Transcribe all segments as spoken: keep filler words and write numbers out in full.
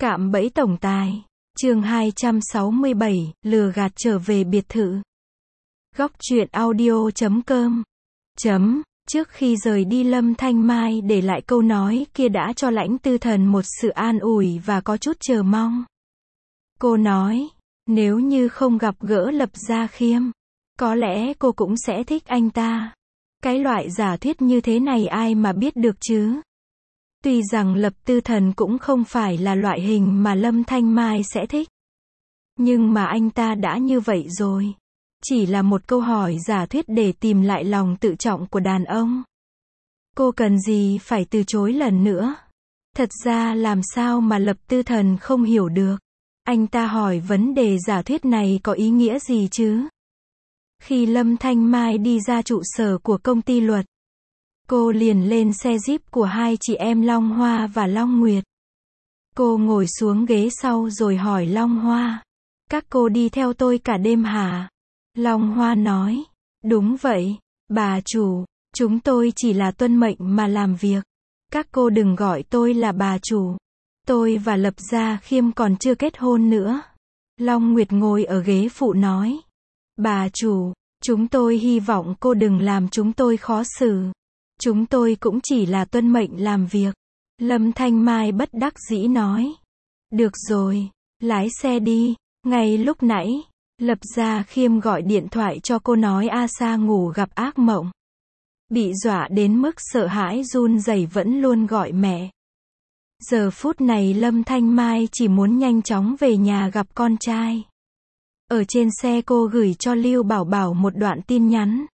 Cạm bẫy tổng tài. Chương hai trăm sáu mươi bảy, lừa gạt trở về biệt thự. Góc truyện audio chấm com. Chấm. Trước khi rời đi Lâm Thanh Mai để lại câu nói kia đã cho Lãnh Tư Thần một sự an ủi và có chút chờ mong. Cô nói, nếu như không gặp gỡ Lập Gia Khiêm, có lẽ cô cũng sẽ thích anh ta. Cái loại giả thuyết như thế này ai mà biết được chứ. Tuy rằng Lập Tư Thần cũng không phải là loại hình mà Lâm Thanh Mai sẽ thích. Nhưng mà anh ta đã như vậy rồi. Chỉ là một câu hỏi giả thuyết để tìm lại lòng tự trọng của đàn ông. Cô cần gì phải từ chối lần nữa. Thật ra làm sao mà Lập Tư Thần không hiểu được. Anh ta hỏi vấn đề giả thuyết này có ý nghĩa gì chứ? Khi Lâm Thanh Mai đi ra trụ sở của công ty luật, cô liền lên xe Jeep của hai chị em Long Hoa và Long Nguyệt. Cô ngồi xuống ghế sau rồi hỏi Long Hoa, các cô đi theo tôi cả đêm hả? Long Hoa nói, đúng vậy, bà chủ, chúng tôi chỉ là tuân mệnh mà làm việc. Các cô đừng gọi tôi là bà chủ. Tôi và Lập Gia Khiêm còn chưa kết hôn nữa. Long Nguyệt ngồi ở ghế phụ nói, bà chủ, chúng tôi hy vọng cô đừng làm chúng tôi khó xử. Chúng tôi cũng chỉ là tuân mệnh làm việc. Lâm Thanh Mai bất đắc dĩ nói, được rồi, lái xe đi. Ngay lúc nãy, Lập Gia Khiêm gọi điện thoại cho cô nói A Sa ngủ gặp ác mộng. Bị dọa đến mức sợ hãi run rẩy vẫn luôn gọi mẹ. Giờ phút này Lâm Thanh Mai chỉ muốn nhanh chóng về nhà gặp con trai. Ở trên xe cô gửi cho Lưu Bảo Bảo một đoạn tin nhắn.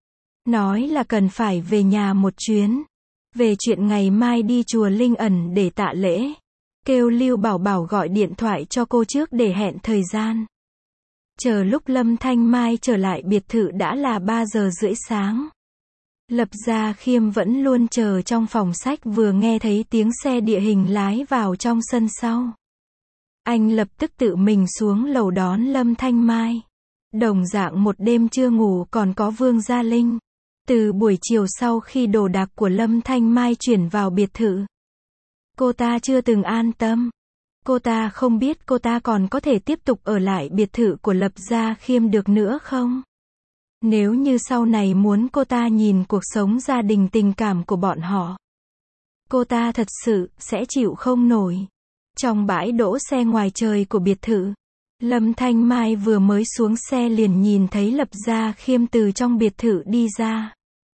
Nói là cần phải về nhà một chuyến. Về chuyện ngày mai đi chùa Linh Ẩn để tạ lễ. Kêu Lưu Bảo Bảo gọi điện thoại cho cô trước để hẹn thời gian. Chờ lúc Lâm Thanh Mai trở lại biệt thự đã là ba giờ rưỡi sáng. Lập Gia Khiêm vẫn luôn chờ trong phòng sách vừa nghe thấy tiếng xe địa hình lái vào trong sân sau. Anh lập tức tự mình xuống lầu đón Lâm Thanh Mai. Đồng dạng một đêm chưa ngủ còn có Vương Gia Linh. Từ buổi chiều sau khi đồ đạc của Lâm Thanh Mai chuyển vào biệt thự, cô ta chưa từng an tâm. Cô ta không biết cô ta còn có thể tiếp tục ở lại biệt thự của Lập Gia Khiêm được nữa không? Nếu như sau này muốn cô ta nhìn cuộc sống gia đình tình cảm của bọn họ, cô ta thật sự sẽ chịu không nổi. Trong bãi đỗ xe ngoài trời của biệt thự, Lâm Thanh Mai vừa mới xuống xe liền nhìn thấy Lập Gia Khiêm từ trong biệt thự đi ra.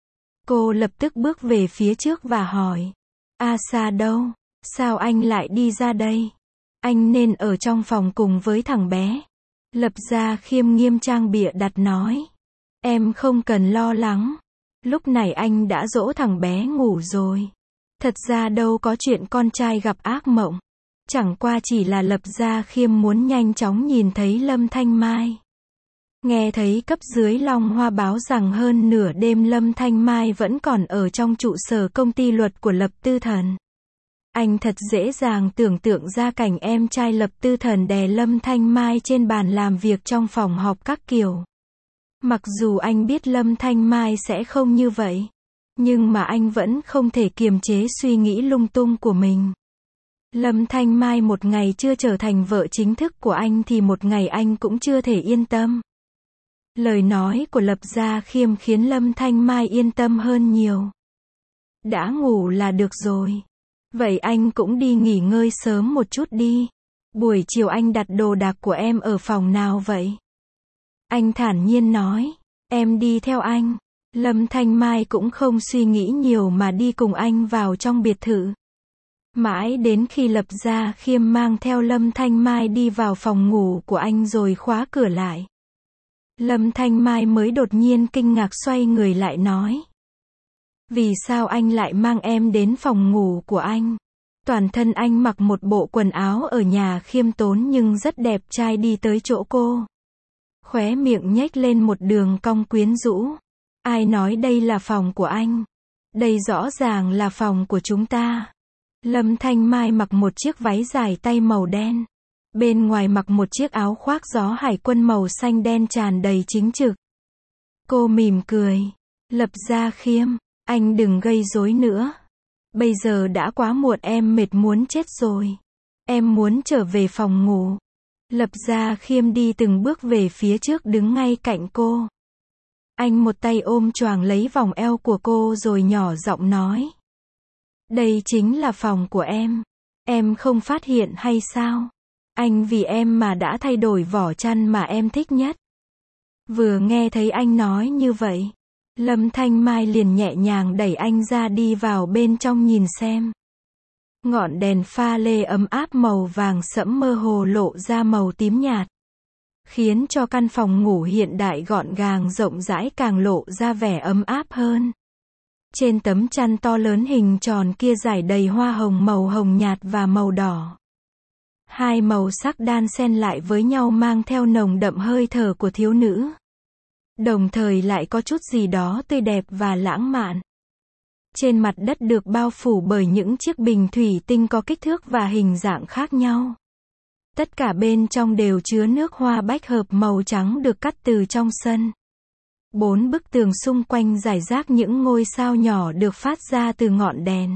Cô lập tức bước về phía trước và hỏi, A Sa đâu? Sao anh lại đi ra đây? Anh nên ở trong phòng cùng với thằng bé. Lập Gia Khiêm nghiêm trang bịa đặt nói, em không cần lo lắng. Lúc này anh đã dỗ thằng bé ngủ rồi. Thật ra đâu có chuyện con trai gặp ác mộng. Chẳng qua chỉ là Lập Gia Khiêm muốn nhanh chóng nhìn thấy Lâm Thanh Mai. Nghe thấy cấp dưới Long Hoa báo rằng hơn nửa đêm Lâm Thanh Mai vẫn còn ở trong trụ sở công ty luật của Lập Tư Thần. Anh thật dễ dàng tưởng tượng ra cảnh em trai Lập Tư Thần đè Lâm Thanh Mai trên bàn làm việc trong phòng họp các kiểu. Mặc dù anh biết Lâm Thanh Mai sẽ không như vậy, nhưng mà anh vẫn không thể kiềm chế suy nghĩ lung tung của mình. Lâm Thanh Mai một ngày chưa trở thành vợ chính thức của anh thì một ngày anh cũng chưa thể yên tâm. Lời nói của Lập Gia Khiêm khiến Lâm Thanh Mai yên tâm hơn nhiều. Đã ngủ là được rồi. Vậy anh cũng đi nghỉ ngơi sớm một chút đi. Buổi chiều anh đặt đồ đạc của em ở phòng nào vậy? Anh thản nhiên nói, em đi theo anh. Lâm Thanh Mai cũng không suy nghĩ nhiều mà đi cùng anh vào trong biệt thự. Mãi đến khi Lập Gia Khiêm mang theo Lâm Thanh Mai đi vào phòng ngủ của anh rồi khóa cửa lại, Lâm Thanh Mai mới đột nhiên kinh ngạc xoay người lại nói, vì sao anh lại mang em đến phòng ngủ của anh? Toàn thân anh mặc một bộ quần áo ở nhà khiêm tốn nhưng rất đẹp trai đi tới chỗ cô. Khóe miệng nhếch lên một đường cong quyến rũ. Ai nói đây là phòng của anh? Đây rõ ràng là phòng của chúng ta. Lâm Thanh Mai mặc một chiếc váy dài tay màu đen. Bên ngoài mặc một chiếc áo khoác gió hải quân màu xanh đen tràn đầy chính trực. Cô mỉm cười. Lập Gia Khiêm, anh đừng gây rối nữa. Bây giờ đã quá muộn, em mệt muốn chết rồi. Em muốn trở về phòng ngủ. Lập Gia Khiêm đi từng bước về phía trước đứng ngay cạnh cô. Anh một tay ôm choàng lấy vòng eo của cô rồi nhỏ giọng nói. Đây chính là phòng của em. Em không phát hiện hay sao? Anh vì em mà đã thay đổi vỏ chăn mà em thích nhất. Vừa nghe thấy anh nói như vậy, Lâm Thanh Mai liền nhẹ nhàng đẩy anh ra đi vào bên trong nhìn xem. Ngọn đèn pha lê ấm áp màu vàng sẫm mơ hồ lộ ra màu tím nhạt, khiến cho căn phòng ngủ hiện đại gọn gàng rộng rãi càng lộ ra vẻ ấm áp hơn. Trên tấm chăn to lớn hình tròn kia trải đầy hoa hồng màu hồng nhạt và màu đỏ. Hai màu sắc đan xen lại với nhau mang theo nồng đậm hơi thở của thiếu nữ. Đồng thời lại có chút gì đó tươi đẹp và lãng mạn. Trên mặt đất được bao phủ bởi những chiếc bình thủy tinh có kích thước và hình dạng khác nhau. Tất cả bên trong đều chứa nước hoa bách hợp màu trắng được cắt từ trong sân. Bốn bức tường xung quanh rải rác những ngôi sao nhỏ được phát ra từ ngọn đèn.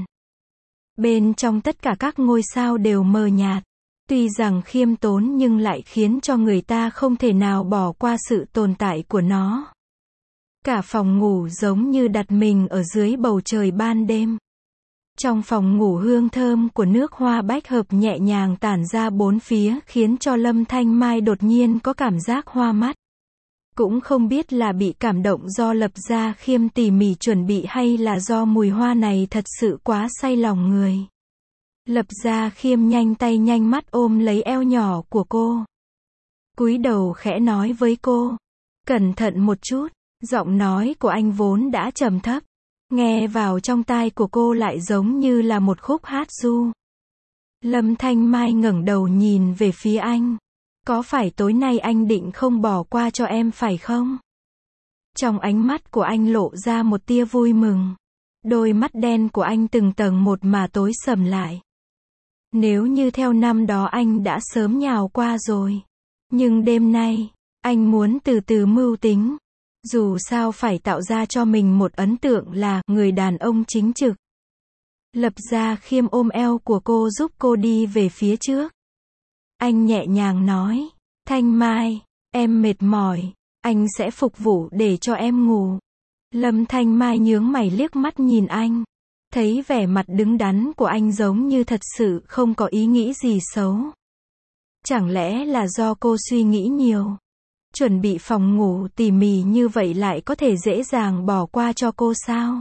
Bên trong tất cả các ngôi sao đều mờ nhạt. Tuy rằng khiêm tốn nhưng lại khiến cho người ta không thể nào bỏ qua sự tồn tại của nó. Cả phòng ngủ giống như đặt mình ở dưới bầu trời ban đêm. Trong phòng ngủ hương thơm của nước hoa bách hợp nhẹ nhàng tản ra bốn phía khiến cho Lâm Thanh Mai đột nhiên có cảm giác hoa mắt. Cũng không biết là bị cảm động do Lập Gia Khiêm tỉ mỉ chuẩn bị hay là do mùi hoa này thật sự quá say lòng người. Lập Gia Khiêm nhanh tay nhanh mắt ôm lấy eo nhỏ của cô. Cúi đầu khẽ nói với cô. Cẩn thận một chút. Giọng nói của anh vốn đã trầm thấp. Nghe vào trong tai của cô lại giống như là một khúc hát ru. Lâm Thanh Mai ngẩng đầu nhìn về phía anh. Có phải tối nay anh định không bỏ qua cho em phải không? Trong ánh mắt của anh lộ ra một tia vui mừng. Đôi mắt đen của anh từng tầng một mà tối sầm lại. Nếu như theo năm đó anh đã sớm nhào qua rồi. Nhưng đêm nay, anh muốn từ từ mưu tính. Dù sao phải tạo ra cho mình một ấn tượng là người đàn ông chính trực. Lập Gia Khiêm ôm eo của cô giúp cô đi về phía trước. Anh nhẹ nhàng nói. Thanh Mai, em mệt mỏi. Anh sẽ phục vụ để cho em ngủ. Lâm Thanh Mai nhướng mày liếc mắt nhìn anh. Thấy vẻ mặt đứng đắn của anh giống như thật sự không có ý nghĩ gì xấu. Chẳng lẽ là do cô suy nghĩ nhiều? Chuẩn bị phòng ngủ tỉ mỉ như vậy lại có thể dễ dàng bỏ qua cho cô sao?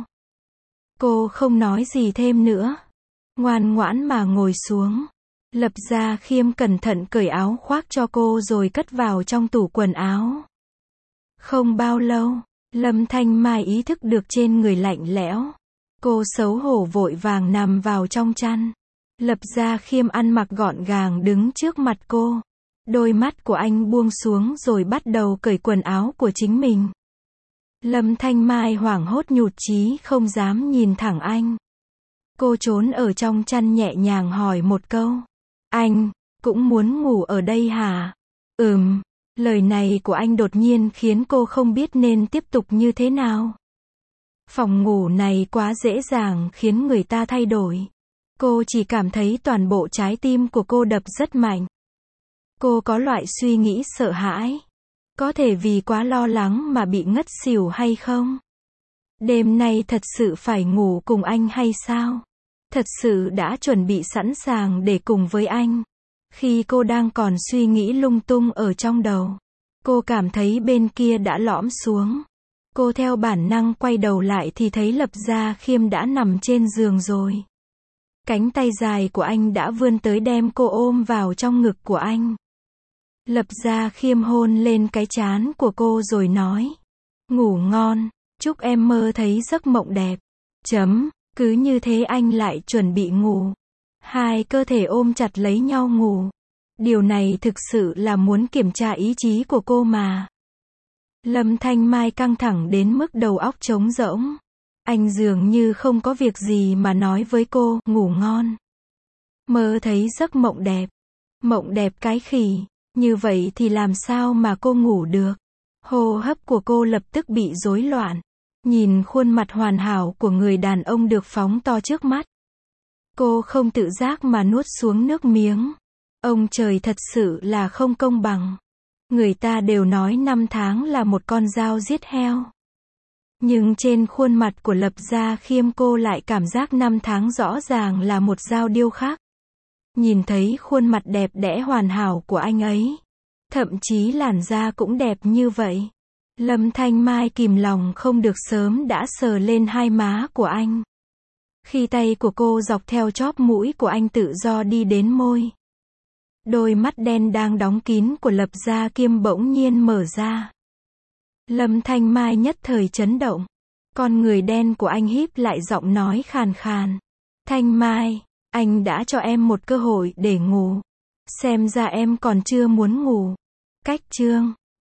Cô không nói gì thêm nữa. Ngoan ngoãn mà ngồi xuống. Lập Gia Khiêm cẩn thận cởi áo khoác cho cô rồi cất vào trong tủ quần áo. Không bao lâu, Lâm Thanh Mai ý thức được trên người lạnh lẽo. Cô xấu hổ vội vàng nằm vào trong chăn. Lập Gia Khiêm ăn mặc gọn gàng đứng trước mặt cô. Đôi mắt của anh buông xuống rồi bắt đầu cởi quần áo của chính mình. Lâm Thanh Mai hoảng hốt nhụt chí không dám nhìn thẳng anh. Cô trốn ở trong chăn nhẹ nhàng hỏi một câu. Anh, cũng muốn ngủ ở đây hả? Ừm, lời này của anh đột nhiên khiến cô không biết nên tiếp tục như thế nào. Phòng ngủ này quá dễ dàng khiến người ta thay đổi. Cô chỉ cảm thấy toàn bộ trái tim của cô đập rất mạnh. Cô có loại suy nghĩ sợ hãi. Có thể vì quá lo lắng mà bị ngất xỉu hay không? Đêm nay thật sự phải ngủ cùng anh hay sao? Thật sự đã chuẩn bị sẵn sàng để cùng với anh. Khi cô đang còn suy nghĩ lung tung ở trong đầu, cô cảm thấy bên kia đã lõm xuống. Cô theo bản năng quay đầu lại thì thấy Lập Gia Khiêm đã nằm trên giường rồi. Cánh tay dài của anh đã vươn tới đem cô ôm vào trong ngực của anh. Lập Gia Khiêm hôn lên cái trán của cô rồi nói. Ngủ ngon, chúc em mơ thấy giấc mộng đẹp. Chấm, cứ như thế anh lại chuẩn bị ngủ. Hai cơ thể ôm chặt lấy nhau ngủ. Điều này thực sự là muốn kiểm tra ý chí của cô mà. Lâm Thanh Mai căng thẳng đến mức đầu óc trống rỗng. Anh dường như không có việc gì mà nói với cô, ngủ ngon. Mơ thấy giấc mộng đẹp. Mộng đẹp cái khỉ. Như vậy thì làm sao mà cô ngủ được? Hô hấp của cô lập tức bị rối loạn. Nhìn khuôn mặt hoàn hảo của người đàn ông được phóng to trước mắt. Cô không tự giác mà nuốt xuống nước miếng. Ông trời thật sự là không công bằng. Người ta đều nói năm tháng là một con dao giết heo. Nhưng trên khuôn mặt của Lập Gia Khiêm cô lại cảm giác năm tháng rõ ràng là một dao điêu khắc. Nhìn thấy khuôn mặt đẹp đẽ hoàn hảo của anh ấy. Thậm chí làn da cũng đẹp như vậy. Lâm Thanh Mai kìm lòng không được sớm đã sờ lên hai má của anh. Khi tay của cô dọc theo chóp mũi của anh tự do đi đến môi. Đôi mắt đen đang đóng kín của Lập Gia Khiêm bỗng nhiên mở ra. Lâm Thanh Mai nhất thời chấn động. Con người đen của anh híp lại giọng nói khàn khàn. Thanh Mai, anh đã cho em một cơ hội để ngủ. Xem ra em còn chưa muốn ngủ. Cách chương